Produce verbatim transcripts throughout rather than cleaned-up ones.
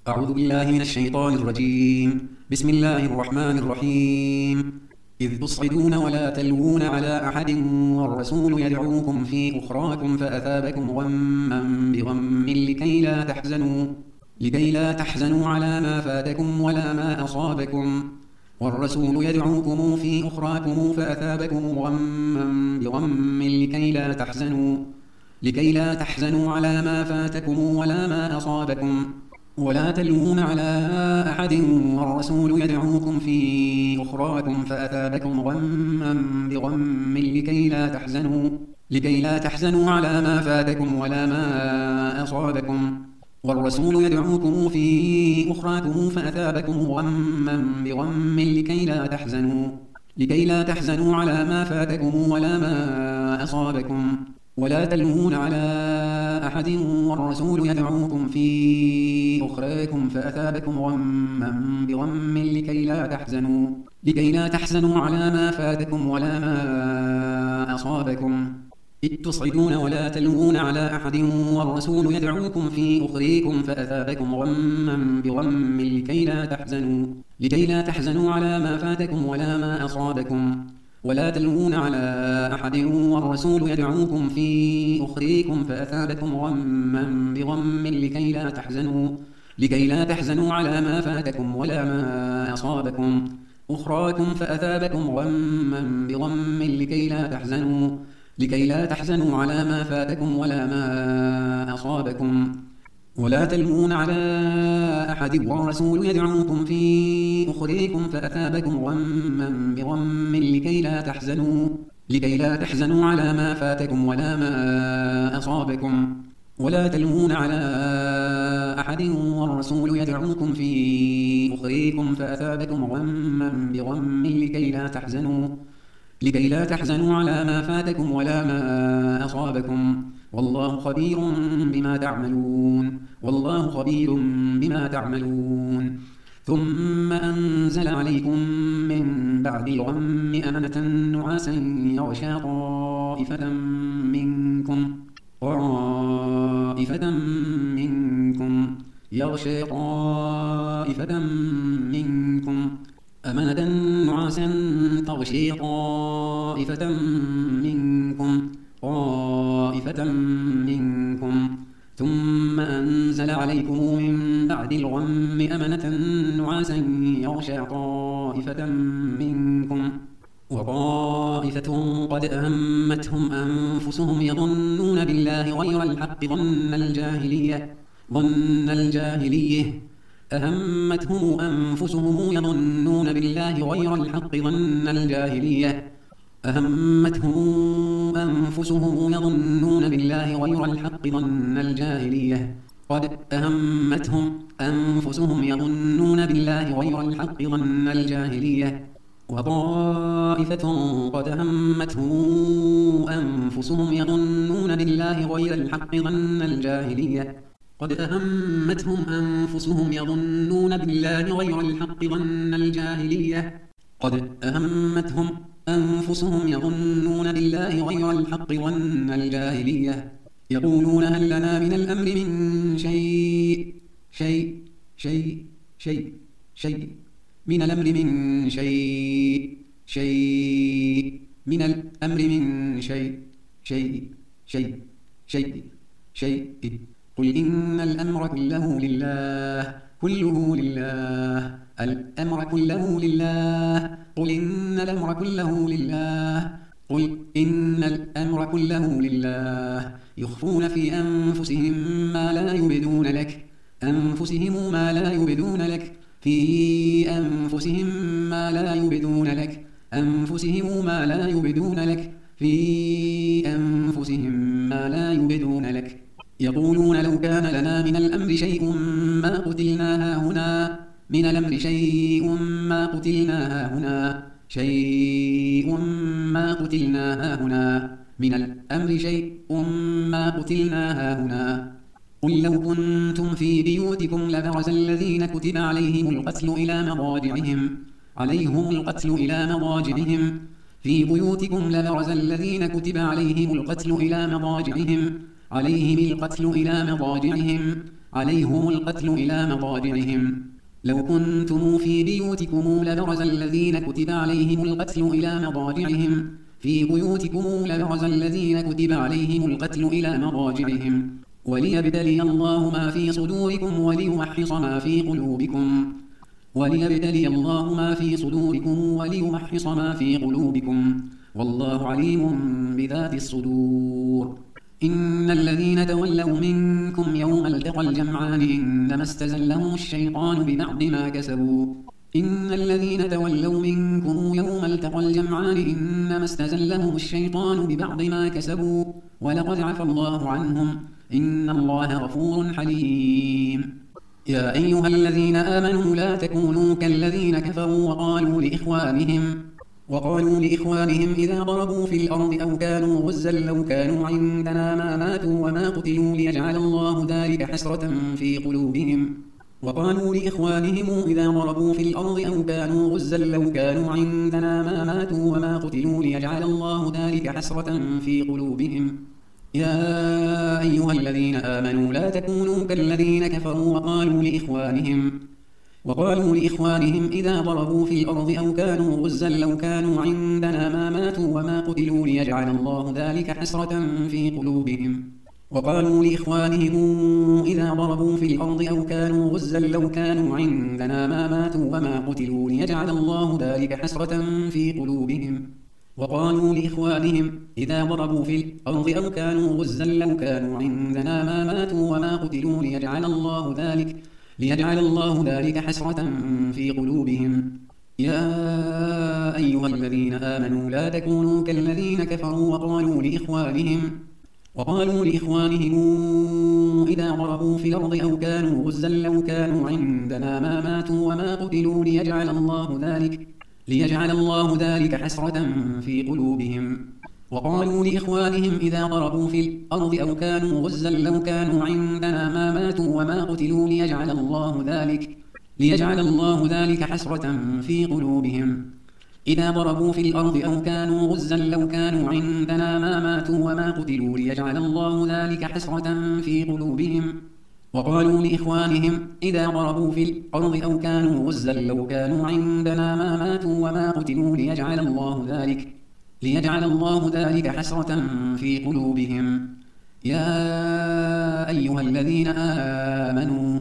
أعوذ بالله من الشيطان الرجيم. بسم الله الرحمن الرحيم. إذ تصعدون ولا تلوون على أحد والرسول يدعوكم في أخراكم فأثابكم غما بغم لكي لا تحزنوا لكي لا تحزنوا على ما فاتكم ولا ما أصابكم والرسول يدعوكم في أخراكم فأثابكم غما بغم لكي لا تحزنوا لكي لا تحزنوا على ما فاتكم ولا ما أصابكم ولا تلوون على أحد والرسول يدعوكم في أخراكم فأثابكم غما بغم لكي لا تحزنوا لكي لا تحزنوا على ما فاتكم ولا ما أصابكم والرسول يدعوكم في أخراكم فأثابكم غما بغم لكي لا تحزنوا لكي لا تحزنوا على ما فاتكم ولا ما أصابكم ولا تلوون على أحد والرسول يدعوكم في أخراكم فأثابكم غما بغم لكي لا تحزنوا لكي لا تحزنوا على ما فاتكم ولا ما أصابكم إذ تصعدون ولا تلوون على أحد والرسول يدعوكم في أخريكم فأثابكم غما بغم لكي لا تحزنوا لكي لا تحزنوا على ما فاتكم ولا ما أصابكم ولا تلوون على أحد والرسول يدعوكم في أخريكم فأثابكم غما بغم لكي لا تحزنوا لكي لا تحزنوا على ما فاتكم ولا ما أصابكم أخراكم فأثابكم غما بغم لكي لا تحزنوا لكي لا تحزنوا على ما فاتكم ولا ما أصابكم ولا تلوون على أحد والرسول يدعوكم في أخريكم فأثابكم غما بغم لكي لا تحزنوا لكي لا تحزنوا على ما فاتكم ولا ما أصابكم ولا تلوون على أحد والرسول يدعوكم في أخريكم فأثابكم غما بغم لكي لا تحزنوا لكي لا تحزنوا على ما فاتكم ولا ما أصابكم والله خبير بما تعملون والله خبير بما تعملون ثم أنزل عليكم من بعد الغم أمنة نعاسا يغشى طائفة منكم طائفة منكم يغشى طائفة منكم أمنة نعاسا تغشي طائفة منكم طائفة منكم ثم أنزل عليكم من بعد الغم أمنة نعاسا يغشى طائفة منكم وطائفة قد أهمتهم أنفسهم يظنون بالله غير الحق ظن الجاهلية ظن الجاهلية أهمتهم أنفسهم يظنون بالله غير الحق ظن الجاهلية أهمتهم أنفسهم يظنون بالله غير الحق ظن الجاهلية قد أهمتهم أنفسهم يظنون بالله غير الحق ظن الجاهلية وطائفة قد أهمتهم أنفسهم يظنون بالله غير الحق ظن الجاهلية قد أهمتهم أنفسهم يظنون بالله غير الحق ظن الجاهلية قد أهمتهم أنفسهم يظنون بالله غير الحق ظن الجاهلية يقولون هل لنا من الأمر من شيء شيء شيء شيء شيء من الأمر من شيء شيء من الأمر من شيء شيء شيء شيء شيء قل إن الأمر كله لله كله لله الأمر كله لله قل إن الأمر كله لله قل إن الأمر كله لله يخفون في أنفسهم ما لا يبدون لك أنفسهم ما لا يبدون لك في أنفسهم ما لا يبدون لك أنفسهم ما لا يبدون لك في أنفسهم ما لا يبدون لك يقولون لو كان لنا من الأمر شيء ما قتلنا هاهنا من الأمر شيء ما قتلنا هاهنا شيء ما قتلنا هاهنا من الأمر شيء ما قتلنا هاهنا قل لو كنتم في بيوتكم لبرز الذين كتب عليهم القتل إلى مضاجعهم عليهم القتل إلى مضاجعهم في بيوتكم لبرز الذين كتب عليهم القتل إلى مضاجعهم عليهم القتل إلى مضاجعهم عليهم القتل إلى مضاجعهم لو كنتم في بيوتكم لبرز الذين كتب عليهم القتل إلى مضاجعهم في بيوتكم لبرز الذين كتب عليهم القتل إلى مضاجعهم وليبتلي الله ما في صدوركم وليمحص ما في قلوبكم وليبتلي الله ما في صدوركم وليمحص ما في قلوبكم والله عليم بذات الصدور إن الذين تولوا منكم يوم التقى الجمعان إنما استزلهم الشيطان ببعض ما كسبوا إن الذين تولوا منكم يوم التقى الجمعان إنما استزلهم الشيطان ببعض ما كسبوا ولقد عفى الله عنهم إن الله غفور حليم يا أيها الذين آمنوا لا تكونوا كالذين كفروا وقالوا لإخوانهم وقالوا لإخوانهم إذا ضربوا في الأرض أو كانوا غزا لو كانوا عندنا ما ماتوا وما قتلوا ليجعل الله ذلك حسرة في قلوبهم وقالوا لإخوانهم إذا ضربوا في الأرض أو كانوا غزا لو كانوا عندنا ما ماتوا وما قتلوا ليجعل الله ذلك حسرة في قلوبهم يا أيها الذين آمنوا لا تكونوا كالذين كفروا وقالوا لإخوانهم وقالوا لإخوانهم إذا ضربوا في الأرض أو كانوا غزا لو كانوا عندنا ما ماتوا وما قتلوا ليجعل الله ذلك حسرة في قلوبهم وقالوا لإخوانهم إذا ضربوا في الأرض أو كانوا غزا لو كانوا عندنا ما ماتوا وما قتلوا ليجعل الله ذلك حسرة في قلوبهم وقالوا لإخوانهم إذا ضربوا في الأرض أو كانوا غزا لو كانوا عندنا ما ماتوا وما قتلوا ليجعل الله ذلك ليجعل الله ذلك حسرة في قلوبهم يا أيها الذين آمنوا لا تكونوا كالذين كفروا وقالوا لإخوانهم وقالوا لإخوانهم إذا ضربوا في الأرض أو كانوا غزا لو كانوا عندنا ما ماتوا وما قتلوا ليجعل الله ذلك ليجعل الله ذلك حسرة في قلوبهم وقالوا لإخوانهم إذا ضربوا في الأرض أو كانوا غزا لو كانوا عندنا ما ماتوا وما قتلوا ليجعل الله ذلك ليجعل الله ذلك حسرة في قلوبهم إذا ضربوا في الأرض أو كانوا غزا لو كانوا عندنا ما ماتوا وما قتلوا ليجعل الله ذلك حسرة في قلوبهم وقالوا لإخوانهم إذا ضربوا في الأرض أو كانوا غزا لو كانوا عندنا ما ماتوا وما قتلوا ليجعل الله ذلك ليجعل الله ذلك حسرة في قلوبهم يا أيها الذين آمنوا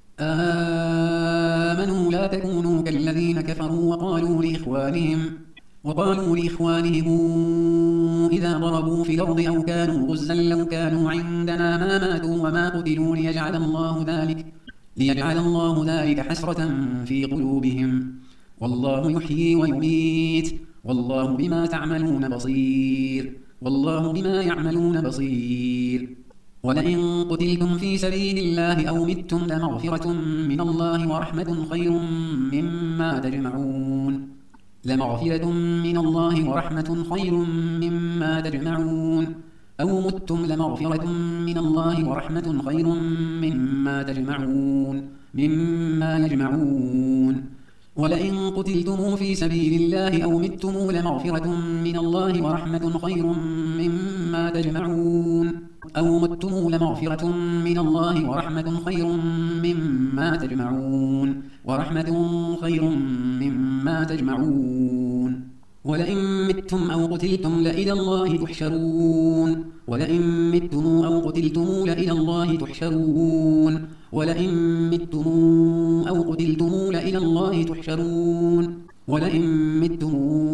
آمنوا لا تكونوا كالذين كفروا وقالوا لإخوانهم وقالوا لإخوانهم إذا ضربوا في الأرض أو كانوا غزا لو كانوا عندنا ما ماتوا وما قتلوا ليجعل الله ذلك ليجعل الله ذلك حسرة في قلوبهم والله يحيي ويميت والله بما تعملون بصير والله بما يعملون بصير ولئن قتلتم في سبيل الله أو متم لمغفرة من الله ورحمة خير مما تجمعون لمغفرة من الله ورحمة خير مما تجمعون أو متم لمغفرة من الله ورحمة خير مما تجمعون مما يجمعون ولئن قتلتم في سبيل الله أو متم لمغفرة من الله ورحمة خير مما تجمعون أو متم لمغفرة من الله ورحمة خير مما تجمعون ورحمة خير مما تجمعون ولئن متم أو قتلتم لإلى الله تحشرون ولئن متم أو قتلتم لإلى الله تحشرون ولئن متم أو قتلتم لإلى الله تحشرون ولئن متم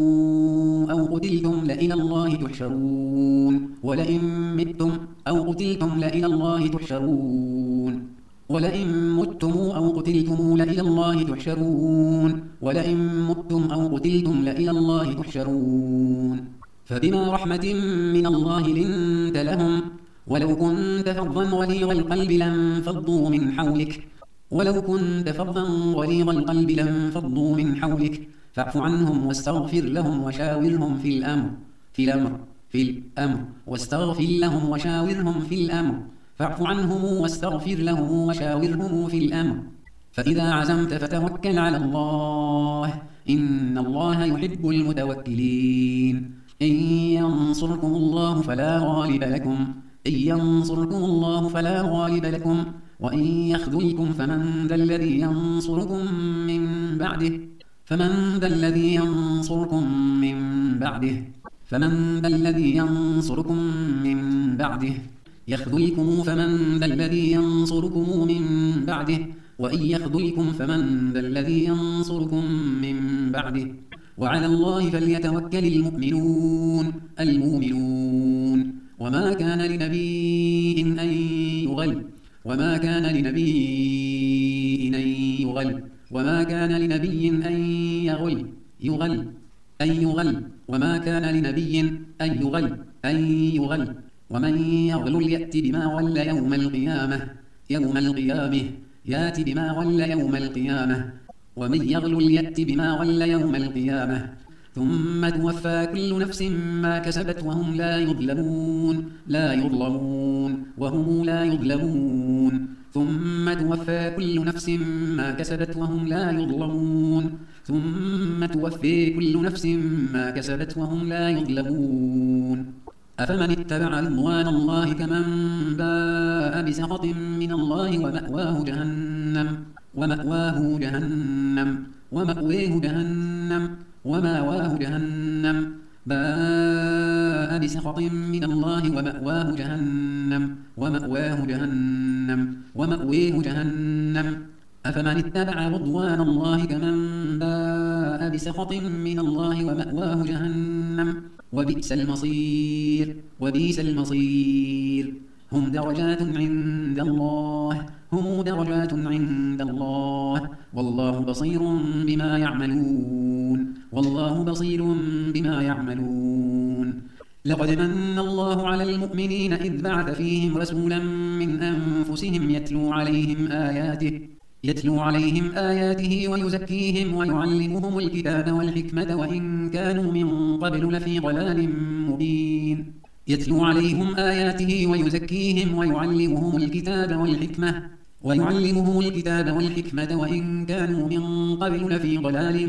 أو قتلتم لإلى الله تحشرون ولئن متم أو قتلتم لإلى الله تحشرون ولئن متم أو قتلتم لإلى الله تحشرون ولئن متم أو قتلتم لإلى الله تحشرون فبما رحمة من الله لنت لهم ولو كنت فظا غليظ القلب لانفضوا من حولك ولو كنت فظا غليظ القلب لانفضوا من حولك فاعف عنهم واستغفر لهم وشاورهم في الأمر في الأمر في الأمر واستغفر لهم وشاورهم في الأمر فاعف عنهم واستغفر لهم وشاورهم في الأمر فإذا عزمت فتوكل على الله إن الله يحب المتوكلين إن ينصركم الله فلا غالب لكم إن ينصركم الله فلا غالب لكم وإن يخذلكم فمن ذا الذي ينصركم من بعده فمن ذا الذي ينصركم من بعده فمن ذا الذي ينصركم من بعده يخذلكم فمن ذا الذي ينصركم من بعده وإن يخذلكم فمن ذا الذي ينصركم من بعده وعلى الله فليتوكل المؤمنون المؤمنون وما كان لنبي أن يغل وما كان لنبي أن يغل وما كان لنبي أن يغل يغل أن يغل وما كان لنبي أن يغل أن يغل ومن يغل يأت بما غل يوم القيامة يوم القيامة يأت بما غل يوم القيامة ومن يغل يأت بما غل يوم القيامة ثم توفى كل نفس ما كسبت وهم لا يظلمون لا يظلمون وهم لا يظلمون ثم توفى كل نفس ما كسبت وهم لا يظلمون ثم توفي كل نفس ما كسبت وهم لا يظلمون أفمن اتبع رضوان الله كمن باء بسخط من الله ومأواه جهنم ومأواه جهنم ومأواه جهنم ومأواه جهنم باء بسخط من الله ومأواه جهنم ومأواه جهنم ومأواه جهنم أفمن اتبع رضوان الله كمن باء بسخط من الله ومأواه جهنم وبئس المصير وبئس المصير هم درجات عند الله هم درجات عند الله والله بصير بما يعملون والله بصير بما يعملون لقد من الله على المؤمنين إذ بعث فيهم رسولا من أنفسهم يتلو عليهم آياته يتلو عليهم آياته ويزكيهم ويعلمهم الكتاب والحكمة وإن كانوا من قبل لفي ضلال مبين يتلو عليهم آياته ويزكيهم ويعلمهم الكتاب والحكمة ويعلمهم الكتاب والحكمة وإن كانوا من قبل لفي ضلال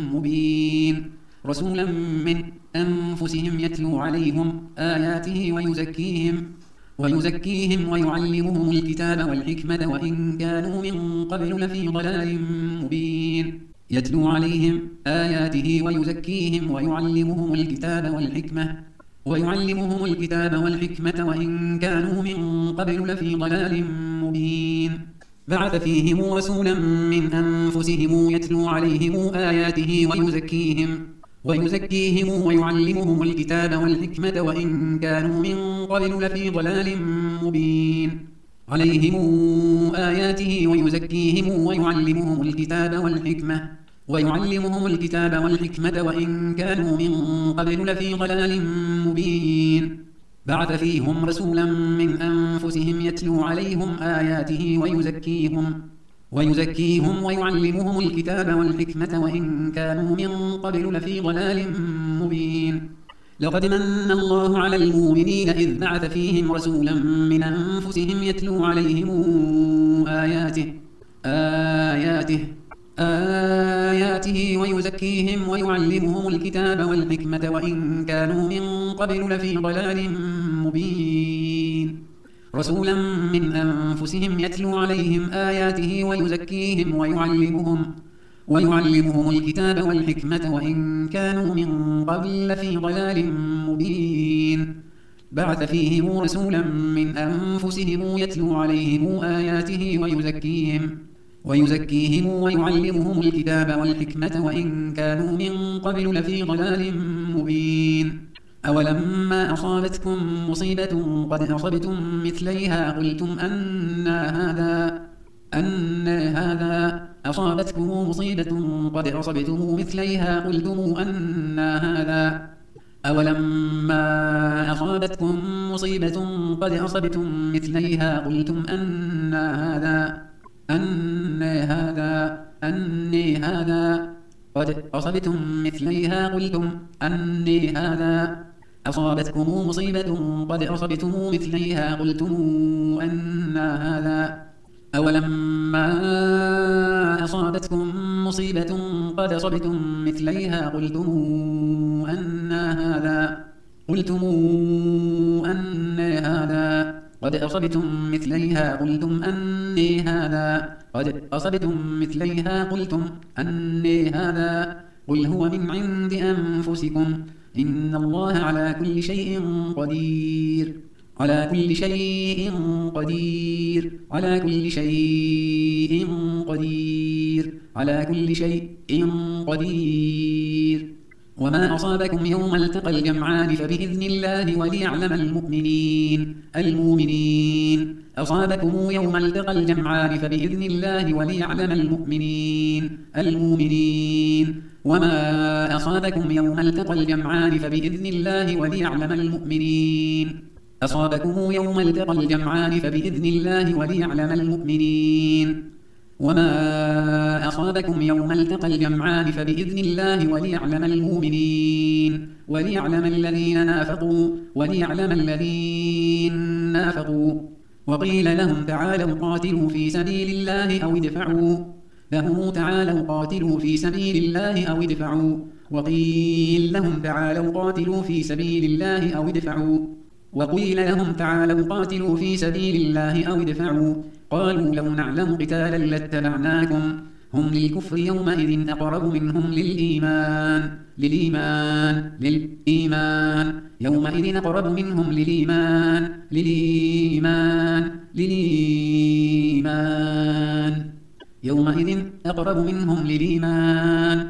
مبين رسولا من أنفسهم يتلو عليهم آياته ويزكيهم ويزكيهم ويعلمهم الكتاب والحكمة وإن كانوا من قبل لفي ضلال مبين يتلو عليهم آياته ويزكيهم ويعلمهم الكتاب والحكمة ويعلمهم الكتاب والحكمة وإن كانوا من قبل لفي ضلال مبين بعث فيهم رسولا من أنفسهم يتلو عليهم آياته ويزكيهم ويزكيهم ويعلمهم الكتاب والحكمة وإن كانوا من قبل لفي ضلال مبين عليهم آياته ويزكيهم ويعلمهم الكتاب والحكمة ويعلمهم الكتاب والحكمة وإن كانوا من قبل لفي ضلال مبين بعث فيهم رسولا من أنفسهم يتلو عليهم آياته ويزكيهم ويزكيهم ويعلمهم الكتاب والحكمة وإن كانوا من قبل لفي ضلال مبين لقد من الله على المؤمنين إذ بعث فيهم رسولا من أنفسهم يتلو عليهم آياته آياته آياته ويزكيهم ويعلمهم الكتاب والحكمة وإن كانوا من قبل لفي ضلال مبين رسولا من أنفسهم يتلو عليهم آياته ويزكيهم ويعلمهم ويعلمهم الكتاب والحكمة وإن كانوا من قبل لفي ضلال مبين بعث فيهم رسولا من أنفسهم يتلو عليهم آياته ويزكيهم ويزكيهم ويعلمهم الكتاب والحكمة وإن كانوا من قبل لفي ضلال مبين أولما أصابتكم مصيبة قد أصبتم مثليها قلتم أن هذا أن هذا أصابتكم مصيبة قد أصبتم مثليها قلتم أن هذا أولما أصابتكم مصيبة قد أصبتم مثليها قلتم أن هذا أن هذا أن هذا قد أصبتم مثليها قلتم أن هذا أصابتكم مصيبة قد أصبتم مثليها قلتم أن هذا أولما أصابتكم مصيبة قد أصبتم مثليها قلتم أن هذا قلتم أن هذا قد أصبتم مثليها قلتم أني هذا قد أصبتم مثليها قلتم أني هذا قل هو من عند أنفسكم إن الله على كل شيء قدير على كل شيء قدير على كل شيء قدير على كل شيء قدير وما أصابكم يوم التقى الجمعان فبإذن الله وليعلم المؤمنين المؤمنين أصابكم يوم التقى الجمعان فبإذن الله وليعلم المؤمنين المؤمنين وما أصابكم يوم التقى الجمعان فبإذن الله وليعلم المؤمنين أصابكم يوم التقى الجمعان فبإذن الله وليعلم المؤمنين وما أصابكم يوم التقى الجمعان فبإذن الله وليعلم المؤمنين وليعلم الذين نافقوا وليعلم الذين نافقوا وقيل لهم تعالوا قاتلوا في سبيل الله أو ادفعوا لهم تعالوا قاتلوا في سبيل الله أو ادفعوا وقيل لهم تعالوا قاتلوا في سبيل الله أو ادفعوا وقيل لهم تعالوا قاتلوا في سبيل الله أو ادفعوا قالوا لو نعلم قتالا لاتبعناكم هم للكفر يومئذ أقرب منهم للإيمان للإيمان للإيمان يومئذ أقرب منهم للإيمان للإيمان للإيمان يومئذ أقرب منهم للإيمان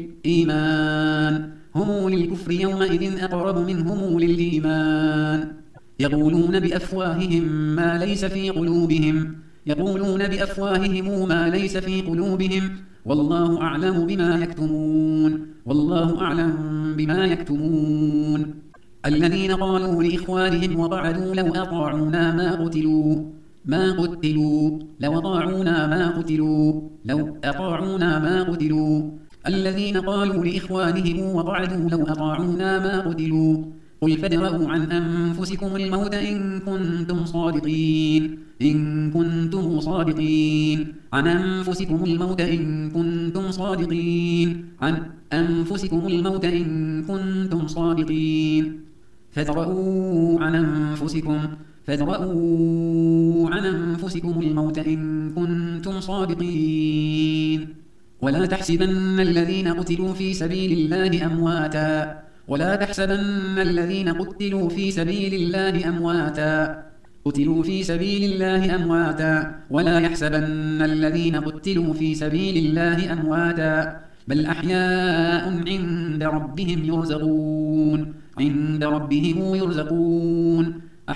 للإيمان هم للكفر يومئذ أقرب منهم للإيمان يقولون بأفواههم ما ليس في قلوبهم يقولون بأفواههم ما ليس في قلوبهم والله أعلم بما يكتمون والله أعلم بما يكتمون الذين قالوا لإخوانهم وقعدوا لو أطاعونا ما قتلوا ما قتلوا لو أطاعونا ما قتلوا لو أطاعونا ما قتلوا الذين قالوا لإخوانهم وقعدوا لو أطاعونا ما قتلوا قل فادرءوا عن أنفسكم الموت إن كنتم صادقين إن كنتم صادقين عن أنفسكم الموت إن كنتم صادقين عن أنفسكم الموت إن كنتم صادقين فادرءوا عن أنفسكم فادرءوا عن أنفسكم الموت إن كنتم صادقين ولا تحسبن الذين قتلوا في سبيل الله أمواتا ولا تحسبن الذين قتلوا في سبيل الله أمواتا قتلوا في سبيل الله أمواتا ولا يحسبن الذين قتلوا في سبيل الله أمواتا بل أحياء عند ربهم يرزقون عند ربهم يرزقون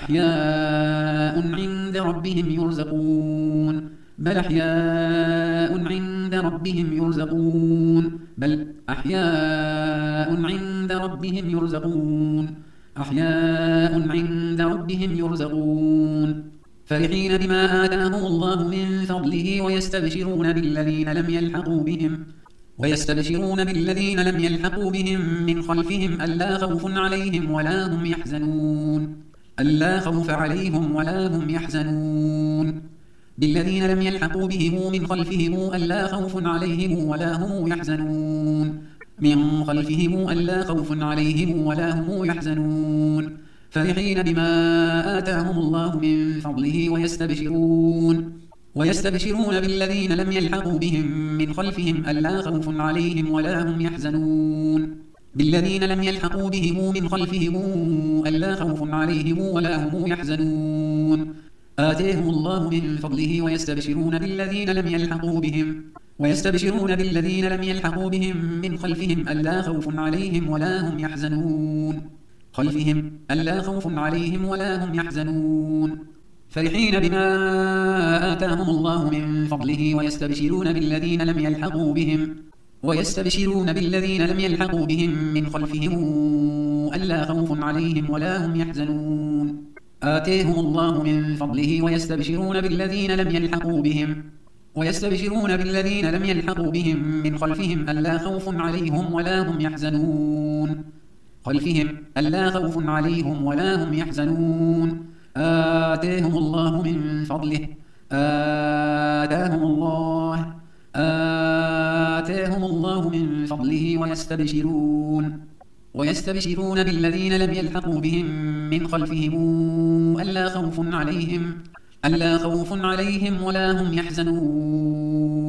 أحياء عند ربهم يرزقون بل أحياء عند ربهم يرزقون بل أحياء عند ربهم يرزقون أحياء عند ربهم يرزقون فرحين بما آتاهم الله من فضله ويستبشرون بالذين لم يلحقوا بهم ويستبشرون بالذين لم يلحقوا بهم من خلفهم ألا خوف عليهم ولا هم يحزنون ألا خوف عليهم ولا هم يحزنون بالذين لم يلحقوا بهم من خلفهم ألا خوف عليهم ولا هم يحزنون من خلفهم ألا خوف عليهم ولا هم يحزنون فرحين بما آتاهم الله من فضله ويستبشرون ويستبشرون بالذين لم يلحقوا بهم من خلفهم ألا خوف عليهم ولا هم يحزنون بالذين لم يلحقوا بهم من خلفهم ألا خوف عليهم ولا هم يحزنون آتيهم الله من فضله ويستبشرون بالذين لم يلحقوا بهم ويستبشرون بالذين لم يلحقوا بهم من خلفهم ألا خوف عليهم ولا هم يحزنون خلفهم ألا خوف عليهم ولا هم يحزنون فرحين بما آتاهم الله من فضله ويستبشرون بالذين لم يلحقوا بهم ويستبشرون بالذين لم يلحقوا بهم من خلفهم ألا خوف عليهم ولا هم يحزنون آتيهم الله من فضله ويستبشرون بالذين لم يلحقوا بهم ويستبشرون بالذين لم يلحقوا بهم من خلفهم ألا خوف عليهم ولا هم يحزنون خلفهم ألا خوف عليهم ولا هم يحزنون آتيهم الله من فضله آتاهم الله آتيهم الله من فضله ويستبشرون ويستبشرون بالذين لم يلحقوا بهم من خلفهم ألا خوف عليهم ألا خوف عليهم ولا هم يحزنون